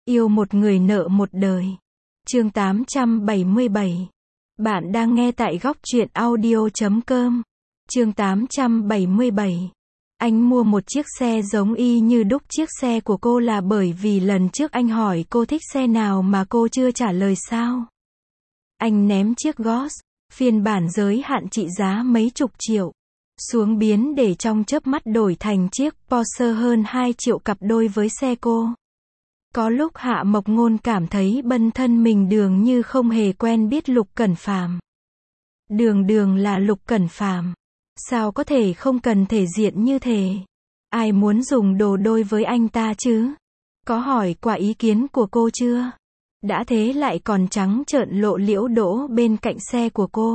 Yêu một người nợ một đời. Chương 877. Bạn đang nghe tại góc truyện audio.com. Chương 877. Anh mua một chiếc xe giống y như đúc chiếc xe của cô là bởi vì lần trước anh hỏi cô thích xe nào mà cô chưa trả lời sao? Anh ném chiếc Ghost, phiên bản giới hạn trị giá mấy chục triệu, xuống biến để trong chớp mắt đổi thành chiếc Porsche hơn 2 triệu cặp đôi với xe cô. Có lúc Hạ Mộc Ngôn cảm thấy bản thân mình dường như không hề quen biết Lục Cẩn Phàm. Đường là Lục Cẩn Phàm, sao có thể không cần thể diện như thế? Ai muốn dùng đồ đôi với anh ta chứ? Có hỏi qua ý kiến của cô chưa? Đã thế lại còn trắng trợn lộ liễu đỗ bên cạnh xe của cô.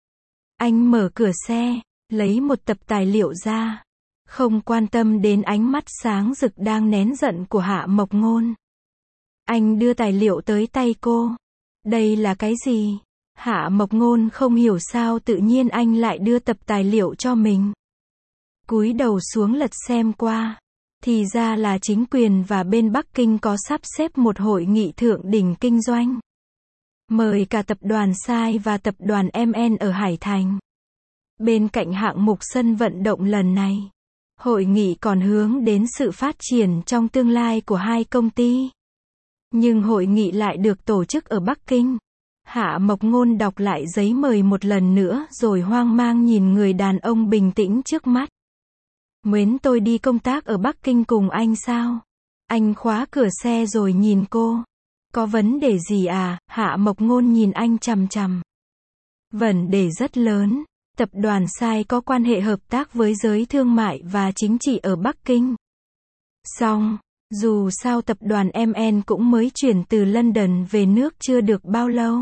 Anh mở cửa xe, lấy một tập tài liệu ra, không quan tâm đến ánh mắt sáng rực đang nén giận của Hạ Mộc Ngôn. Anh đưa tài liệu tới tay cô. Đây là cái gì? Hạ Mộc Ngôn không hiểu sao tự nhiên anh lại đưa tập tài liệu cho mình. Cúi đầu xuống lật xem qua. Thì ra là chính quyền và bên Bắc Kinh có sắp xếp một hội nghị thượng đỉnh kinh doanh. Mời cả tập đoàn Sai và tập đoàn MN ở Hải Thành. Bên cạnh hạng mục sân vận động lần này, hội nghị còn hướng đến sự phát triển trong tương lai của hai công ty. Nhưng hội nghị lại được tổ chức ở Bắc Kinh. Hạ Mộc Ngôn đọc lại giấy mời một lần nữa rồi hoang mang nhìn người đàn ông bình tĩnh trước mắt. Muốn tôi đi công tác ở Bắc Kinh cùng anh sao? Anh khóa cửa xe rồi nhìn cô. Có vấn đề gì à? Hạ Mộc Ngôn nhìn anh chằm chằm. Vấn đề rất lớn. Tập đoàn Sai có quan hệ hợp tác với giới thương mại và chính trị ở Bắc Kinh. Song, dù sao tập đoàn MN cũng mới chuyển từ London về nước chưa được bao lâu.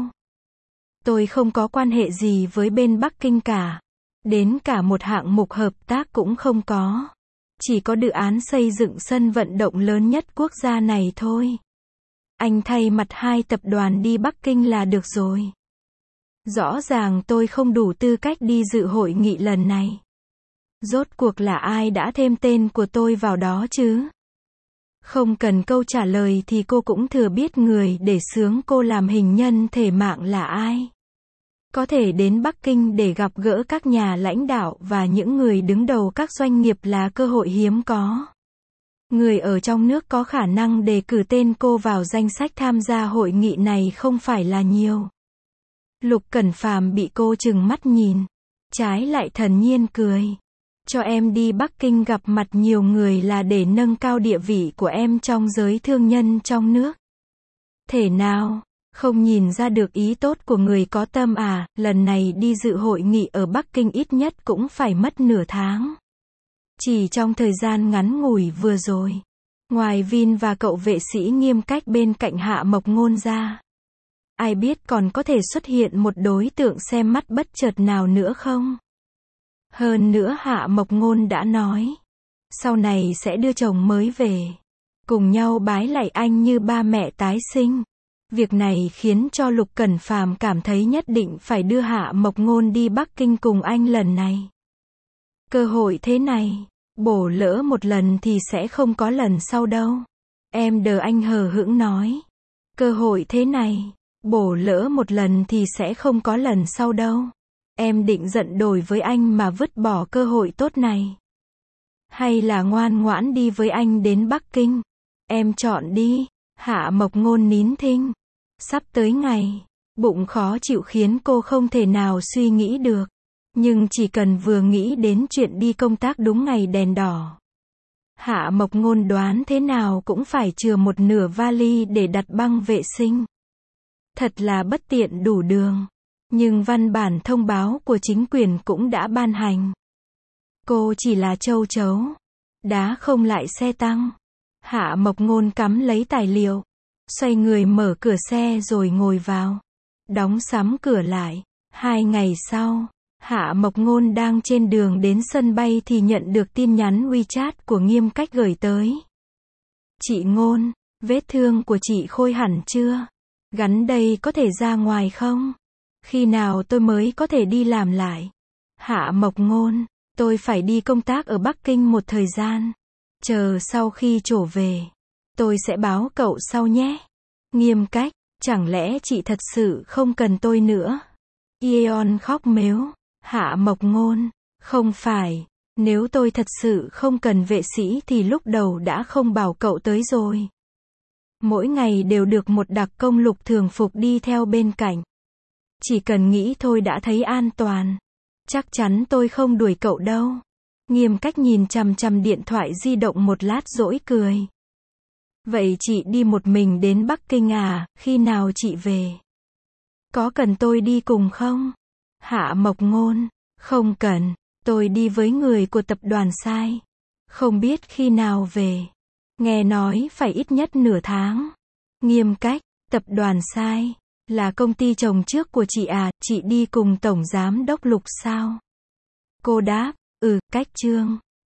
Tôi không có quan hệ gì với bên Bắc Kinh cả. Đến cả một hạng mục hợp tác cũng không có. Chỉ có dự án xây dựng sân vận động lớn nhất quốc gia này thôi. Anh thay mặt hai tập đoàn đi Bắc Kinh là được rồi. Rõ ràng tôi không đủ tư cách đi dự hội nghị lần này. Rốt cuộc là ai đã thêm tên của tôi vào đó chứ? Không cần câu trả lời thì cô cũng thừa biết người để xướng cô làm hình nhân thể mạng là ai. Có thể đến Bắc Kinh để gặp gỡ các nhà lãnh đạo và những người đứng đầu các doanh nghiệp là cơ hội hiếm có. Người ở trong nước có khả năng đề cử tên cô vào danh sách tham gia hội nghị này không phải là nhiều. Lục Cẩn Phàm bị cô trừng mắt nhìn, trái lại thản nhiên cười. Cho em đi Bắc Kinh gặp mặt nhiều người là để nâng cao địa vị của em trong giới thương nhân trong nước. Thể nào, không nhìn ra được ý tốt của người có tâm à? Lần này đi dự hội nghị ở Bắc Kinh ít nhất cũng phải mất nửa tháng. Chỉ trong thời gian ngắn ngủi vừa rồi, ngoài Vin và cậu vệ sĩ nghiêm cách bên cạnh Hạ Mộc Ngôn ra, ai biết còn có thể xuất hiện một đối tượng xem mắt bất chợt nào nữa không? Hơn nữa Hạ Mộc Ngôn đã nói, sau này sẽ đưa chồng mới về, cùng nhau bái lạy anh như ba mẹ tái sinh. Việc này khiến cho Lục Cẩn Phàm cảm thấy nhất định phải đưa Hạ Mộc Ngôn đi Bắc Kinh cùng anh lần này. Cơ hội thế này, bổ lỡ một lần thì sẽ không có lần sau đâu. Em đờ anh hờ hững nói. Cơ hội thế này, bổ lỡ một lần thì sẽ không có lần sau đâu. Em định giận đổi với anh mà vứt bỏ cơ hội tốt này. Hay là ngoan ngoãn đi với anh đến Bắc Kinh? Em chọn đi. Hạ Mộc Ngôn nín thinh. Sắp tới ngày, bụng khó chịu khiến cô không thể nào suy nghĩ được. Nhưng chỉ cần vừa nghĩ đến chuyện đi công tác đúng ngày đèn đỏ, Hạ Mộc Ngôn đoán thế nào cũng phải chừa một nửa vali để đặt băng vệ sinh. Thật là bất tiện đủ đường. Nhưng văn bản thông báo của chính quyền cũng đã ban hành. Cô chỉ là châu chấu, đá không lại xe tăng. Hạ Mộc Ngôn cắm lấy tài liệu, xoay người mở cửa xe rồi ngồi vào, đóng sắm cửa lại. 2 ngày sau, Hạ Mộc Ngôn đang trên đường đến sân bay thì nhận được tin nhắn WeChat của Nghiêm Cách gửi tới. Chị Ngôn, vết thương của chị khôi hẳn chưa? Gắn đây có thể ra ngoài không? Khi nào tôi mới có thể đi làm lại? Hạ Mộc Ngôn, tôi phải đi công tác ở Bắc Kinh một thời gian. Chờ sau khi trở về, Tôi sẽ báo cậu sau nhé. Nghiêm Cách, chẳng lẽ chị thật sự không cần tôi nữa? Yeon khóc mếu. Hạ Mộc Ngôn, không phải, nếu tôi thật sự không cần vệ sĩ thì lúc đầu đã không bảo cậu tới rồi. Mỗi ngày đều được một đặc công Lục Thường Phục đi theo bên cạnh. Chỉ cần nghĩ thôi đã thấy an toàn. Chắc chắn tôi không đuổi cậu đâu. Nghiêm Cách nhìn chằm chằm điện thoại di động một lát rỗi cười. Vậy chị đi một mình đến Bắc Kinh à, khi nào chị về? Có cần tôi đi cùng không? Hạ Mộc Ngôn, không cần, tôi đi với người của tập đoàn Sai. Không biết khi nào về. Nghe nói phải ít nhất nửa tháng. Nghiêm Cách, tập đoàn Sai, là công ty chồng trước của chị à, chị đi cùng Tổng Giám đốc Lục sao? Cô đáp, Cách Trương.